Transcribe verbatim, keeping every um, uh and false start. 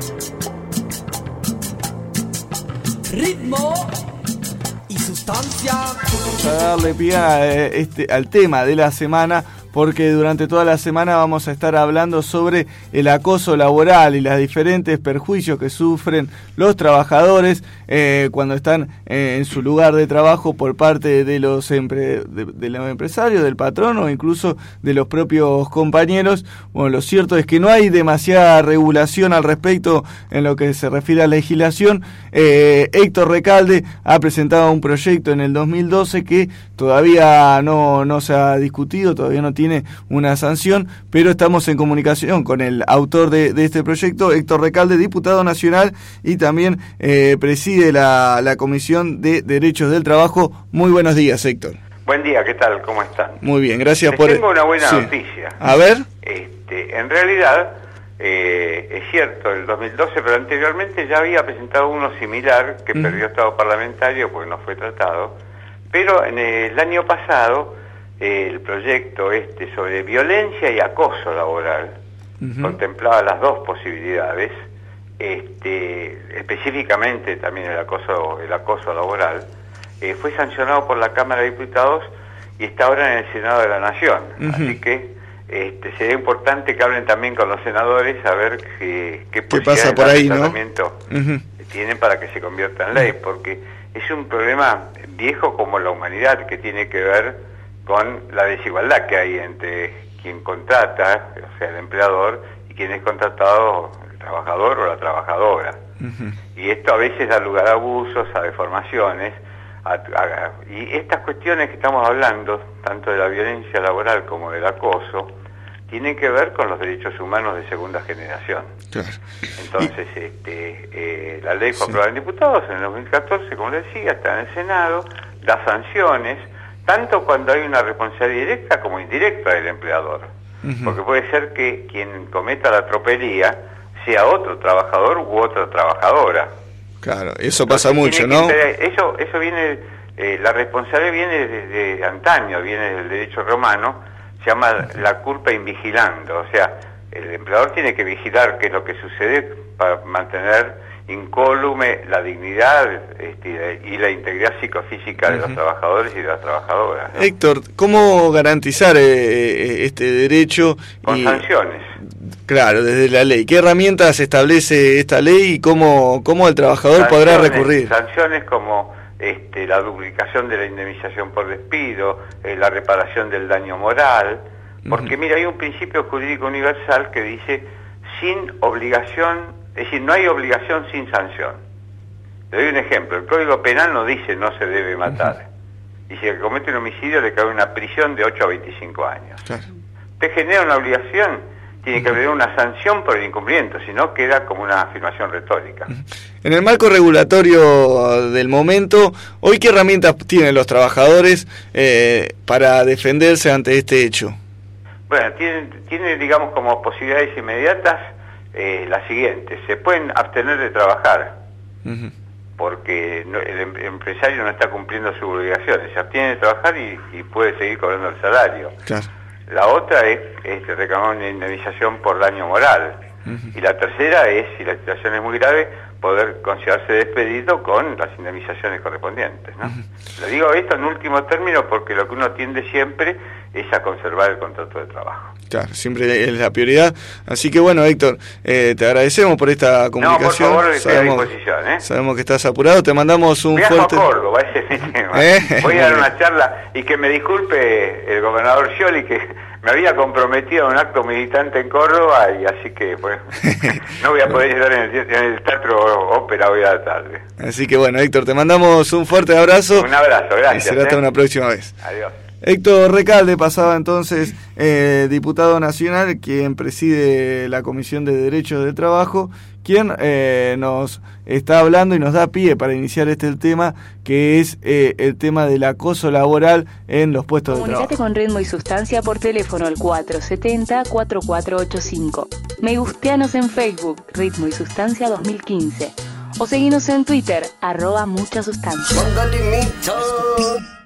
Ritmo y sustancia. Vamos a darle pie a este, al tema de la semana, porque durante toda la semana vamos a estar hablando sobre el acoso laboral y los diferentes perjuicios que sufren los trabajadores eh, cuando están eh, en su lugar de trabajo por parte de los, empre- de, de los empresarios, del patrón o incluso de los propios compañeros. Bueno, lo cierto es que no hay demasiada regulación al respecto en lo que se refiere a la legislación. Eh, Héctor Recalde ha presentado un proyecto en el dos mil doce que todavía no, no se ha discutido, todavía no tiene tiene una sanción, pero estamos en comunicación con el autor de, de este proyecto, Héctor Recalde, diputado nacional y también eh, preside la, la Comisión de Derechos del Trabajo. Muy buenos días, Héctor. Buen día, ¿qué tal? ¿Cómo están? Muy bien, gracias Les por... Tengo una buena sí. noticia. A ver. Este, en realidad, eh, es cierto, el dos mil doce, pero anteriormente ya había presentado uno similar que mm. perdió estado parlamentario porque no fue tratado, pero en el año pasado el proyecto este sobre violencia y acoso laboral uh-huh. contemplaba las dos posibilidades, este, específicamente también el acoso, el acoso laboral, eh, fue sancionado por la Cámara de Diputados y está ahora en el Senado de la Nación. Uh-huh. Así que este, sería importante que hablen también con los senadores a ver qué, qué, ¿Qué pasa por ahí, ¿no? Uh-huh. tienen para que se convierta en ley, porque es un problema viejo como la humanidad que tiene que ver con la desigualdad que hay entre quien contrata, o sea, el empleador, y quien es contratado, el trabajador o la trabajadora. Uh-huh. Y esto a veces da lugar a abusos, a deformaciones, a, a, y estas cuestiones que estamos hablando, tanto de la violencia laboral como del acoso, tienen que ver con los derechos humanos de segunda generación. Claro. Entonces, este, eh, la ley fue sí. aprobada en diputados en el dos mil catorce, como le decía, está en el Senado, da sanciones, tanto cuando hay una responsabilidad directa como indirecta del empleador. Uh-huh. Porque puede ser que quien cometa la tropelía sea otro trabajador u otra trabajadora. Claro, eso pasa Entonces, mucho, ¿no? Ser, eso eso viene, eh, la responsabilidad viene desde antaño, viene del derecho romano, se llama la culpa in vigilando, o sea, el empleador tiene que vigilar qué es lo que sucede para mantener incólume la dignidad este, y la integridad psicofísica uh-huh. de los trabajadores y de las trabajadoras, ¿no? Héctor, ¿cómo garantizar eh, este derecho? Con y, sanciones. Claro, desde la ley. ¿Qué herramientas establece esta ley y cómo, cómo el trabajador sanciones, podrá recurrir? Sanciones como este, la duplicación de la indemnización por despido, eh, la reparación del daño moral, porque uh-huh. mira, hay un principio jurídico universal que dice sin obligación. Es decir, no hay obligación sin sanción. Le doy un ejemplo. El Código Penal no dice no se debe matar. Uh-huh. Dice que comete un homicidio le cabe una prisión de ocho a veinticinco años. Claro. Usted genera una obligación, tiene uh-huh. que haber una sanción por el incumplimiento, si no queda como una afirmación retórica. Uh-huh. En el marco regulatorio del momento, ¿hoy qué herramientas tienen los trabajadores eh, para defenderse ante este hecho? Bueno, tiene, tiene digamos como posibilidades inmediatas Eh, la siguiente: se pueden abstener de trabajar uh-huh. porque no, el, em- el empresario no está cumpliendo sus obligaciones, se abstiene de trabajar y, y puede seguir cobrando el salario. Claro. La otra es, es reclamar una indemnización por daño moral uh-huh. y la tercera es, si la situación es muy grave, poder considerarse despedido con las indemnizaciones correspondientes, ¿no? Uh-huh. Le digo esto en último término porque lo que uno tiende siempre es a conservar el contrato de trabajo. Claro, siempre es la prioridad. Así que bueno, Héctor, eh, te agradecemos por esta comunicación. No, por favor, estoy sabemos, a disposición, ¿eh? Sabemos que estás apurado, te mandamos un Viajo fuerte... a Córdoba, ese es mi tema. ¿Eh? Voy a dar una charla y que me disculpe el gobernador Scioli que me había comprometido a un acto militante en Córdoba y así que pues no voy a poder estar en el, en el Teatro Ópera hoy a la tarde. Así que bueno, Héctor, te mandamos un fuerte abrazo. Un abrazo, gracias. Y será hasta ¿eh? una próxima vez. Adiós. Héctor Recalde pasaba entonces eh, diputado nacional, quien preside la Comisión de Derechos del Trabajo, quien eh, nos está hablando y nos da pie para iniciar este tema, que es eh, el tema del acoso laboral en los puestos de trabajo. Comunicate con Ritmo y Sustancia por teléfono al cuatro siete cero, cuatro cuatro ocho cinco. Me gusteanos en Facebook, Ritmo y Sustancia dos mil quince. O seguinos en Twitter, arroba mucha sustancia.